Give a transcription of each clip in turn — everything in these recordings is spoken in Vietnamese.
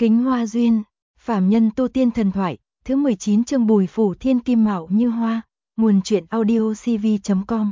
Kính Hoa Duyên, phàm nhân tu tiên thần thoại, thứ 19 chương Bùi Phủ Thiên Kim Mạo Như Hoa, nguồn truyện audio cv.com.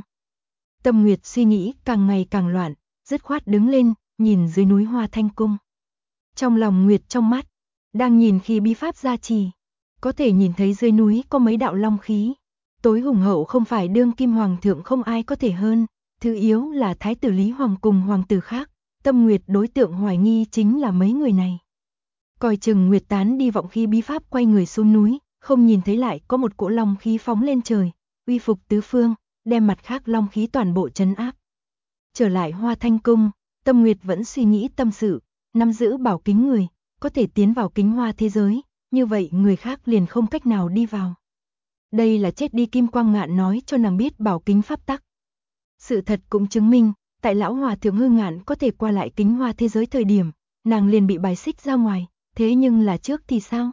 Tâm Nguyệt suy nghĩ càng ngày càng loạn, dứt khoát đứng lên, nhìn dưới núi Hoa Thanh Cung. Trong lòng Nguyệt trong mắt, đang nhìn khi bí pháp gia trì, có thể nhìn thấy dưới núi có mấy đạo long khí. Tối hùng hậu không phải đương kim hoàng thượng không ai có thể hơn, thứ yếu là thái tử Lý Hoàng cùng hoàng tử khác. Tâm Nguyệt đối tượng hoài nghi chính là mấy người này. Coi chừng Nguyệt tán đi vọng khí bí pháp quay người xuống núi, không nhìn thấy lại có một cỗ long khí phóng lên trời, uy phục tứ phương, đem mặt khác long khí toàn bộ trấn áp. Trở lại Hoa Thanh Cung, Tâm Nguyệt vẫn suy nghĩ tâm sự, nắm giữ bảo kính người, có thể tiến vào kính hoa thế giới, như vậy người khác liền không cách nào đi vào. Đây là chết đi Kim Quang Ngạn nói cho nàng biết bảo kính pháp tắc. Sự thật cũng chứng minh, tại lão hòa thượng Hư Ngạn có thể qua lại kính hoa thế giới thời điểm, nàng liền bị bài xích ra ngoài, thế nhưng là trước thì sao?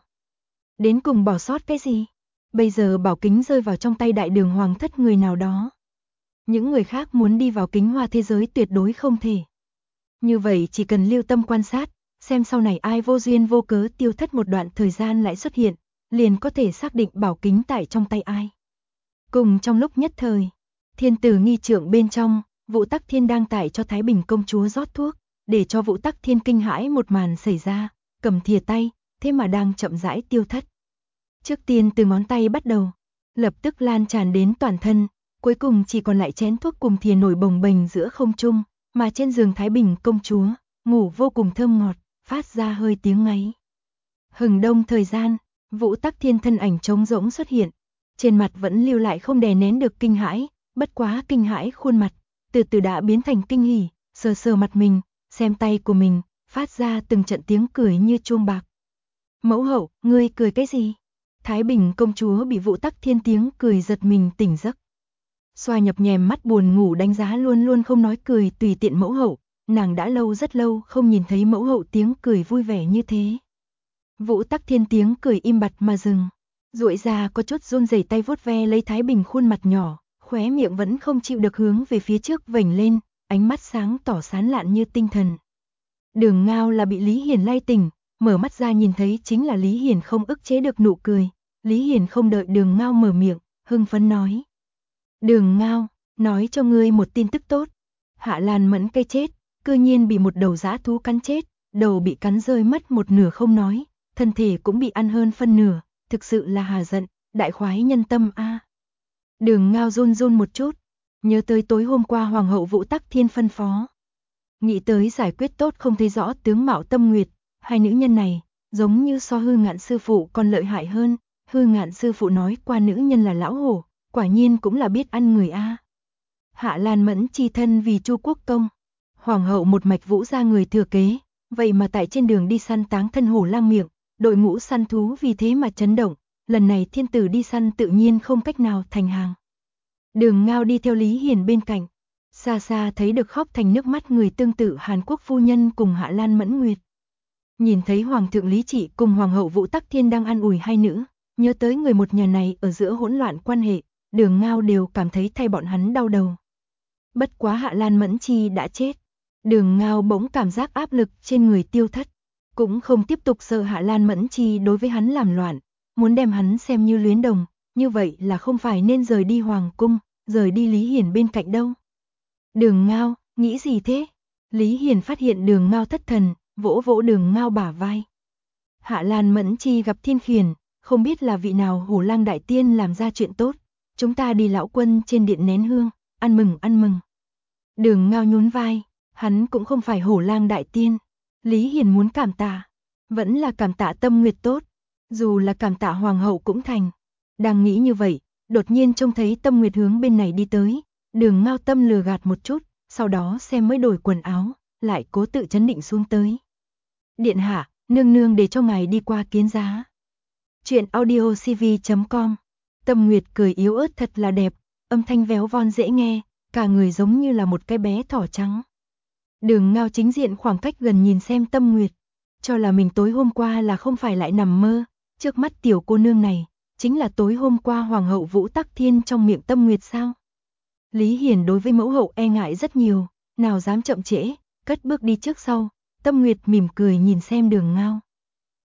Đến cùng bỏ sót cái gì? Bây giờ bảo kính rơi vào trong tay đại đường hoàng thất người nào đó. Những người khác muốn đi vào kính hoa thế giới tuyệt đối không thể. Như vậy chỉ cần lưu tâm quan sát, xem sau này ai vô duyên vô cớ tiêu thất một đoạn thời gian lại xuất hiện, liền có thể xác định bảo kính tại trong tay ai. Cùng trong lúc nhất thời, thiên tử nghi trượng bên trong, Vũ Tắc Thiên đang tải cho Thái Bình công chúa rót thuốc, để cho Vũ Tắc Thiên kinh hãi một màn xảy ra, cầm thìa tay, thế mà đang chậm rãi tiêu thất. Trước tiên từ ngón tay bắt đầu, lập tức lan tràn đến toàn thân, cuối cùng chỉ còn lại chén thuốc cùng thìa nổi bồng bềnh giữa không trung, mà trên giường Thái Bình công chúa, ngủ vô cùng thơm ngọt, phát ra hơi tiếng ngáy. Hừng đông thời gian, Vũ Tắc Thiên thân ảnh trống rỗng xuất hiện, trên mặt vẫn lưu lại không đè nén được kinh hãi, bất quá kinh hãi khuôn mặt từ từ đã biến thành kinh hỉ, sờ sờ mặt mình, xem tay của mình, phát ra từng trận tiếng cười như chuông bạc. Mẫu hậu, ngươi cười cái gì? Thái Bình công chúa bị Vũ Tắc Thiên tiếng cười giật mình tỉnh giấc. Xoa nhập nhèm mắt buồn ngủ đánh giá luôn luôn không nói cười tùy tiện mẫu hậu, nàng đã lâu rất lâu không nhìn thấy mẫu hậu tiếng cười vui vẻ như thế. Vũ Tắc Thiên tiếng cười im bặt mà dừng, duỗi ra có chút run rẩy tay vuốt ve lấy Thái Bình khuôn mặt nhỏ, khóe miệng vẫn không chịu được hướng về phía trước vểnh lên, ánh mắt sáng tỏ sán lạn như tinh thần. Đường Ngao là bị Lý Hiền lay tỉnh, mở mắt ra nhìn thấy chính là Lý Hiền không ức chế được nụ cười. Lý Hiền không đợi Đường Ngao mở miệng, hưng phấn nói: Đường Ngao, nói cho ngươi một tin tức tốt. Hạ Lan Mẫn cây chết, cư nhiên bị một đầu dã thú cắn chết, đầu bị cắn rơi mất một nửa không nói, thân thể cũng bị ăn hơn phân nửa, thực sự là hà giận, đại khoái nhân tâm a. Đường Ngao run run một chút, nhớ tới tối hôm qua Hoàng hậu Vũ Tắc Thiên phân phó. Nghĩ tới giải quyết tốt không thấy rõ tướng mạo Tâm Nguyệt, hai nữ nhân này, giống như so Hư Ngạn sư phụ còn lợi hại hơn. Hư Ngạn sư phụ nói qua nữ nhân là lão hổ, quả nhiên cũng là biết ăn người a. Hạ Lan Mẫn chi thân vì Chu Quốc công, Hoàng hậu một mạch Vũ gia người thừa kế, vậy mà tại trên đường đi săn táng thân hổ lang miệng, đội ngũ săn thú vì thế mà chấn động, lần này thiên tử đi săn tự nhiên không cách nào thành hàng. Đường Ngao đi theo Lý Hiền bên cạnh, xa xa thấy được khóc thành nước mắt người tương tự Hàn Quốc phu nhân cùng Hạ Lan Mẫn Nguyệt. Nhìn thấy Hoàng thượng Lý Trị cùng Hoàng hậu Vũ Tắc Thiên đang an ủi hai nữ, nhớ tới người một nhà này ở giữa hỗn loạn quan hệ, Đường Ngao đều cảm thấy thay bọn hắn đau đầu. Bất quá Hạ Lan Mẫn Chi đã chết, Đường Ngao bỗng cảm giác áp lực trên người tiêu thất, cũng không tiếp tục sợ Hạ Lan Mẫn Chi đối với hắn làm loạn, muốn đem hắn xem như luyến đồng, như vậy là không phải nên rời đi Hoàng cung, rời đi Lý Hiền bên cạnh đâu. Đường Ngao, nghĩ gì thế? Lý Hiền phát hiện Đường Ngao thất thần, vỗ vỗ Đường Ngao bả vai. Hạ Lan Mẫn Chi gặp thiên khiển, không biết là vị nào Hổ Lang đại tiên làm ra chuyện tốt, chúng ta đi lão quân trên điện nén hương, ăn mừng ăn mừng. Đường Ngao nhún vai, hắn cũng không phải Hổ Lang đại tiên, Lý Hiền muốn cảm tạ, vẫn là cảm tạ Tâm Nguyệt tốt, dù là cảm tạ hoàng hậu cũng thành. Đang nghĩ như vậy, đột nhiên trông thấy Tâm Nguyệt hướng bên này đi tới, Đường Ngao tâm lừa gạt một chút, sau đó xem mới đổi quần áo, lại cố tự trấn định xuống tới. Điện hạ, nương nương để cho ngài đi qua kiến giá. Chuyện audio cv.com. Tâm Nguyệt cười yếu ớt thật là đẹp, âm thanh véo von dễ nghe, cả người giống như là một cái bé thỏ trắng. Đường Ngao chính diện khoảng cách gần nhìn xem Tâm Nguyệt, cho là mình tối hôm qua là không phải lại nằm mơ, trước mắt tiểu cô nương này, chính là tối hôm qua Hoàng hậu Vũ Tắc Thiên trong miệng Tâm Nguyệt sao? Lý Hiền đối với mẫu hậu e ngại rất nhiều, nào dám chậm trễ, cất bước đi trước sau, Tâm Nguyệt mỉm cười nhìn xem Đường Ngao.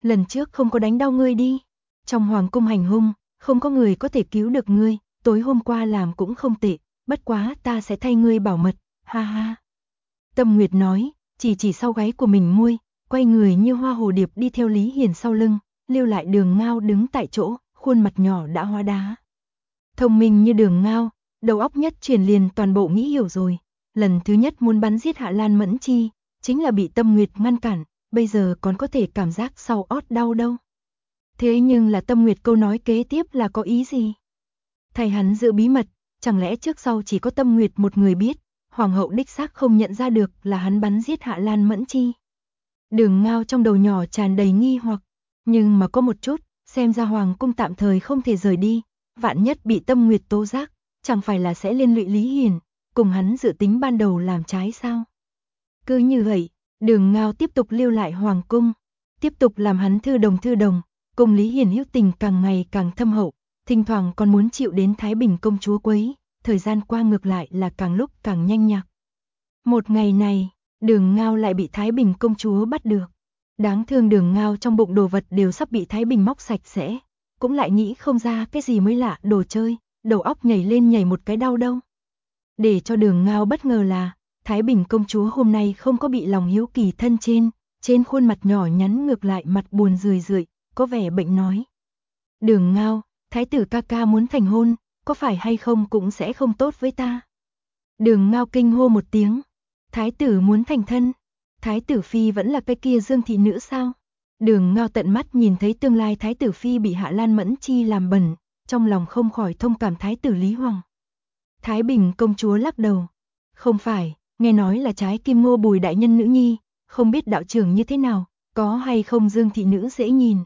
lần trước không có đánh đau ngươi đi. Trong hoàng cung hành hung, không có người có thể cứu được ngươi, tối hôm qua làm cũng không tệ, bất quá ta sẽ thay ngươi bảo mật, ha ha. Tâm Nguyệt nói, chỉ sau gáy của mình môi, quay người như hoa hồ điệp đi theo Lý Hiền sau lưng, lưu lại Đường Ngao đứng tại chỗ, khuôn mặt nhỏ đã hóa đá. Thông minh như Đường Ngao, đầu óc nhất chuyển liền toàn bộ nghĩ hiểu rồi, lần thứ nhất muốn bắn giết Hạ Lan Mẫn Chi, chính là bị Tâm Nguyệt ngăn cản, bây giờ còn có thể cảm giác sau ót đau đâu. Thế nhưng là Tâm Nguyệt câu nói kế tiếp là có ý gì? Thầy hắn giữ bí mật, chẳng lẽ trước sau chỉ có Tâm Nguyệt một người biết, hoàng hậu đích xác không nhận ra được là hắn bắn giết Hạ Lan Mẫn Chi. Đường Ngao trong đầu nhỏ tràn đầy nghi hoặc, nhưng mà có một chút, xem ra hoàng cung tạm thời không thể rời đi, vạn nhất bị Tâm Nguyệt tố giác, chẳng phải là sẽ liên lụy Lý Hiền, cùng hắn dự tính ban đầu làm trái sao? Cứ như vậy, Đường Ngao tiếp tục lưu lại hoàng cung, tiếp tục làm hắn thư đồng, cùng Lý Hiền hữu tình càng ngày càng thâm hậu, thỉnh thoảng còn muốn chịu đến Thái Bình công chúa quấy, thời gian qua ngược lại là càng lúc càng nhanh nhạc. Một ngày này, Đường Ngao lại bị Thái Bình công chúa bắt được. Đáng thương Đường Ngao trong bụng đồ vật đều sắp bị Thái Bình móc sạch sẽ, cũng lại nghĩ không ra cái gì mới lạ đồ chơi, đầu óc nhảy lên nhảy một cái đau đâu. Để cho Đường Ngao bất ngờ là, Thái Bình công chúa hôm nay không có bị lòng hiếu kỳ thân trên khuôn mặt nhỏ nhắn ngược lại mặt buồn rười rượi, có vẻ bệnh nói. Đường Ngao, Thái tử ca ca muốn thành hôn, có phải hay không cũng sẽ không tốt với ta. Đường Ngao kinh hô một tiếng, Thái tử muốn thành thân, Thái tử phi vẫn là cái kia Dương thị nữ sao? Đường Ngao tận mắt nhìn thấy tương lai Thái tử phi bị Hạ Lan Mẫn Chi làm bẩn, trong lòng không khỏi thông cảm Thái tử Lý Hoàng. Thái Bình công chúa lắc đầu, không phải, nghe nói là trái kim ngô Bùi đại nhân nữ nhi, không biết đạo trưởng như thế nào, có hay không Dương thị nữ dễ nhìn.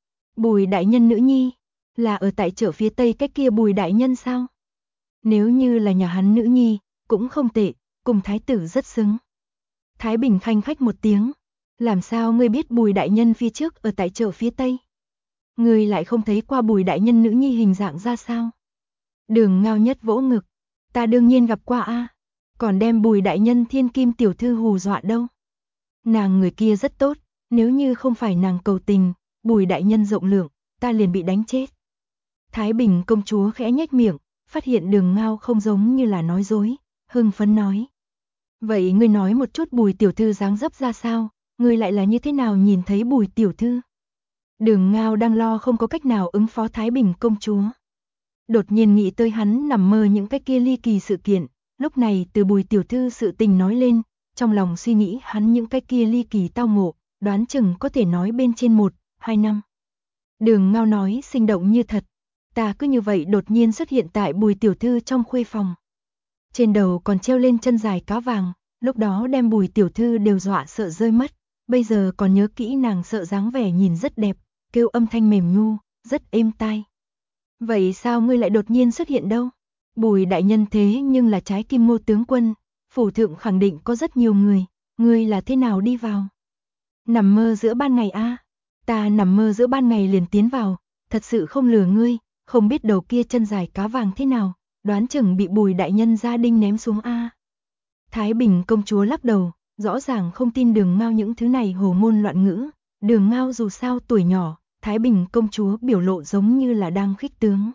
Bùi đại nhân nữ nhi, là ở tại chợ phía tây cách kia Bùi đại nhân sao? Nếu như là nhà hắn nữ nhi, cũng không tệ, cùng thái tử rất xứng. Thái Bình khanh khách một tiếng, làm sao ngươi biết Bùi đại nhân phía trước ở tại chợ phía tây? Ngươi lại không thấy qua Bùi đại nhân nữ nhi hình dạng ra sao? Đường Ngao nhất vỗ ngực, ta đương nhiên gặp qua a, còn đem Bùi đại nhân thiên kim tiểu thư hù dọa đâu. Nàng người kia rất tốt, nếu như không phải nàng cầu tình, Bùi đại nhân rộng lượng, ta liền bị đánh chết. Thái Bình công chúa khẽ nhếch miệng, phát hiện Đường Ngao không giống như là nói dối, hưng phấn nói. Vậy ngươi nói một chút Bùi tiểu thư dáng dấp ra sao, ngươi lại là như thế nào nhìn thấy Bùi tiểu thư? Đường Ngao đang lo không có cách nào ứng phó Thái Bình công chúa. Đột nhiên nghĩ tới hắn nằm mơ những cái kia ly kỳ sự kiện, lúc này từ Bùi tiểu thư sự tình nói lên, trong lòng suy nghĩ hắn những cái kia ly kỳ tao ngộ, đoán chừng có thể nói bên trên 1-2 năm. Đường Ngao nói sinh động như thật, ta cứ như vậy đột nhiên xuất hiện tại Bùi tiểu thư trong khuê phòng. Trên đầu còn treo lên chân dài cá vàng, lúc đó đem Bùi tiểu thư đều dọa sợ rơi mất, bây giờ còn nhớ kỹ nàng sợ dáng vẻ nhìn rất đẹp, kêu âm thanh mềm nhu, rất êm tai. Vậy sao ngươi lại đột nhiên xuất hiện đâu? Bùi đại nhân thế nhưng là trái kim ngô tướng quân, phủ thượng khẳng định có rất nhiều người, ngươi là thế nào đi vào? Nằm mơ giữa ban ngày a? Ta nằm mơ giữa ban ngày liền tiến vào, thật sự không lừa ngươi, không biết đầu kia chân dài cá vàng thế nào, đoán chừng bị Bùi đại nhân gia đinh ném xuống a. Thái Bình công chúa lắc đầu, rõ ràng không tin Đường Ngao những thứ này hồ ngôn loạn ngữ, Đường Ngao dù sao tuổi nhỏ, Thái Bình công chúa biểu lộ giống như là đang khích tướng.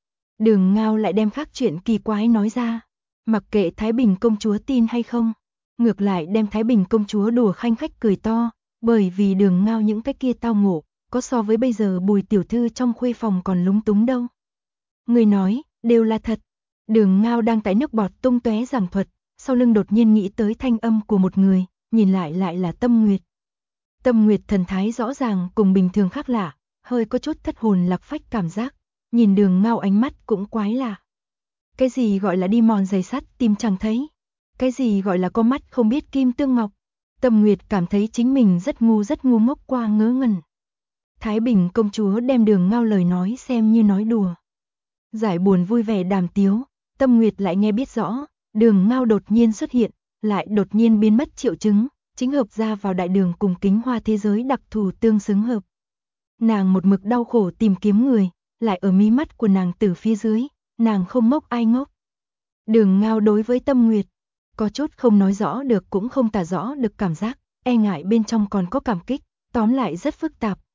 Đường Ngao lại đem khác chuyện kỳ quái nói ra, mặc kệ Thái Bình công chúa tin hay không, ngược lại đem Thái Bình công chúa đùa khanh khách cười to, bởi vì Đường Ngao những cái kia tao ngộ, có so với bây giờ Bùi tiểu thư trong khuê phòng còn lúng túng đâu. Người nói, đều là thật. Đường Ngao đang tại nước bọt tung tóe giảng thuật, sau lưng đột nhiên nghĩ tới thanh âm của một người, nhìn lại là Tâm Nguyệt. Tâm Nguyệt thần thái rõ ràng cùng bình thường khác lạ, hơi có chút thất hồn lạc phách cảm giác, nhìn Đường Ngao ánh mắt cũng quái lạ. Cái gì gọi là đi mòn giày sắt tìm chẳng thấy? Cái gì gọi là có mắt không biết kim tương ngọc? Tâm Nguyệt cảm thấy chính mình rất ngu ngốc qua ngớ ngẩn. Thái Bình công chúa đem Đường Ngao lời nói xem như nói đùa. Giải buồn vui vẻ đàm tiếu, Tâm Nguyệt lại nghe biết rõ, Đường Ngao đột nhiên xuất hiện, lại đột nhiên biến mất triệu chứng, chính hợp ra vào đại đường cùng Kính Hoa thế giới đặc thù tương xứng hợp. Nàng một mực đau khổ tìm kiếm người, lại ở mí mắt của nàng từ phía dưới, nàng không ngốc ai ngốc. Đường Ngao đối với Tâm Nguyệt, có chút không nói rõ được cũng không tả rõ được cảm giác, e ngại bên trong còn có cảm kích, tóm lại rất phức tạp,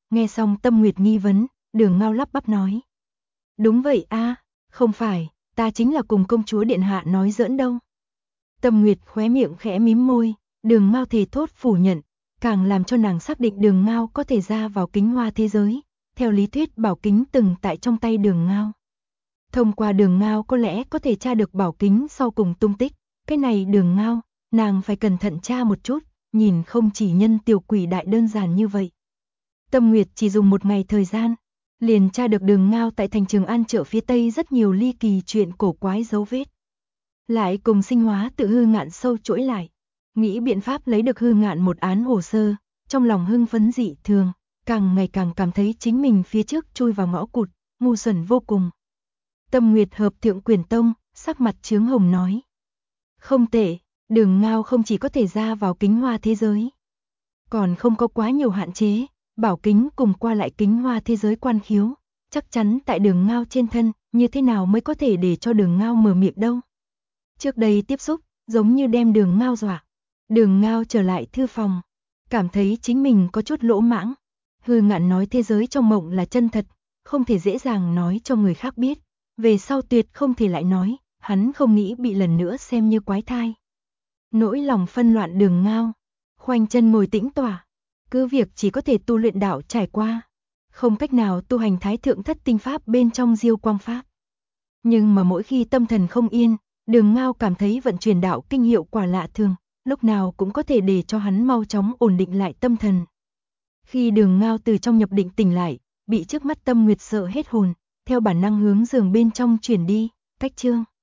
Nghe xong Tâm Nguyệt nghi vấn, Đường Ngao lắp bắp nói. Đúng vậy a, không phải, ta chính là cùng công chúa điện hạ nói giỡn đâu. Tâm Nguyệt khóe miệng khẽ mím môi, Đường Ngao thề thốt phủ nhận, càng làm cho nàng xác định Đường Ngao có thể ra vào kính hoa thế giới. Theo lý thuyết bảo kính từng tại trong tay Đường Ngao. Thông qua Đường Ngao có lẽ có thể tra được bảo kính sau cùng tung tích. Cái này Đường Ngao, nàng phải cẩn thận tra một chút, nhìn không chỉ nhân tiểu quỷ đại đơn giản như vậy. Tâm Nguyệt chỉ dùng một ngày thời gian, liền tra được Đường Ngao tại thành Trường An chợ phía Tây rất nhiều ly kỳ chuyện cổ quái dấu vết. Lại cùng Sinh Hóa tự Hư Ngạn sâu chuỗi lại, nghĩ biện pháp lấy được Hư Ngạn một án hồ sơ, trong lòng hưng phấn dị thường, càng ngày càng cảm thấy chính mình phía trước chui vào ngõ cụt, ngu xuẩn vô cùng. Tâm Nguyệt hợp Thượng Quyền Tông, sắc mặt chướng hồng nói. Không tệ, Đường Ngao không chỉ có thể ra vào kính hoa thế giới, còn không có quá nhiều hạn chế, bảo kính cùng qua lại kính hoa thế giới quan khiếu, chắc chắn tại Đường Ngao trên thân, như thế nào mới có thể để cho Đường Ngao mở miệng đâu. Trước đây tiếp xúc, giống như đem Đường Ngao dọa. Đường Ngao trở lại thư phòng, cảm thấy chính mình có chút lỗ mãng. Hư Ngạn nói thế giới trong mộng là chân thật, không thể dễ dàng nói cho người khác biết, về sau tuyệt không thể lại nói, hắn không nghĩ bị lần nữa xem như quái thai. Nỗi lòng phân loạn Đường Ngao, khoanh chân ngồi tĩnh tọa, cứ việc chỉ có thể tu luyện đạo trải qua, không cách nào tu hành Thái Thượng Thất Tinh Pháp bên trong Diêu Quang Pháp. Nhưng mà mỗi khi tâm thần không yên, Đường Ngao cảm thấy vận chuyển đạo kinh hiệu quả lạ thường, lúc nào cũng có thể để cho hắn mau chóng ổn định lại tâm thần. Khi Đường Ngao từ trong nhập định tỉnh lại, bị trước mắt Tâm Nguyệt sợ hết hồn, theo bản năng hướng giường bên trong chuyển đi, cách chương.